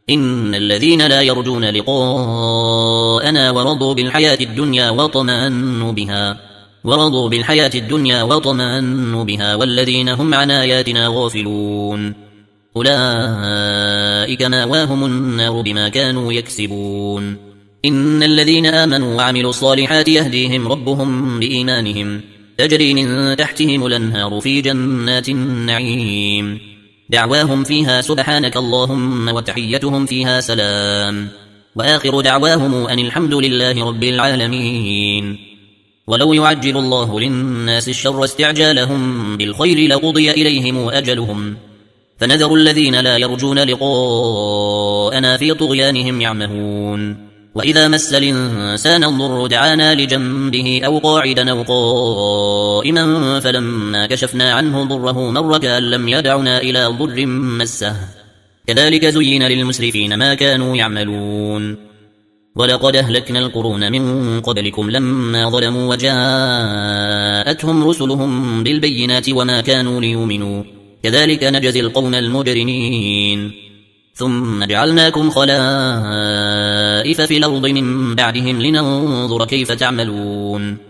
إن الذين لا يرجون لقاءنا ورضوا بالحياة الدنيا واطمأنوا بها والذين هم عن آياتنا غافلون أولئك مأواهم النار بما كانوا يكسبون. إن الذين آمنوا وعملوا الصالحات يهديهم ربهم بإيمانهم تجري من تحتهم الأنهار في جنات النعيم دعواهم فيها سبحانك اللهم وتحيتهم فيها سلام وآخر دعواهم أن الحمد لله رب العالمين. ولو يعجل الله للناس الشر استعجالهم بالخير لقضي إليهم أجلهم فنذر الذين لا يرجون لقاءنا في طغيانهم يعمهون. وإذا مس الإنسان الضر دعانا لجنبه أو قاعدا أو قائما فلما كشفنا عنه ضره مر كأن لم يدعنا إلى ضر مسه كذلك زين للمسرفين ما كانوا يعملون. ولقد أهلكنا القرون من قبلكم لما ظلموا وجاءتهم رسلهم بالبينات وما كانوا ليؤمنوا كذلك نجزي القوم المجرمين. ثم جعلناكم خلائف في الأرض من بعدهم لننظر كيف تعملون.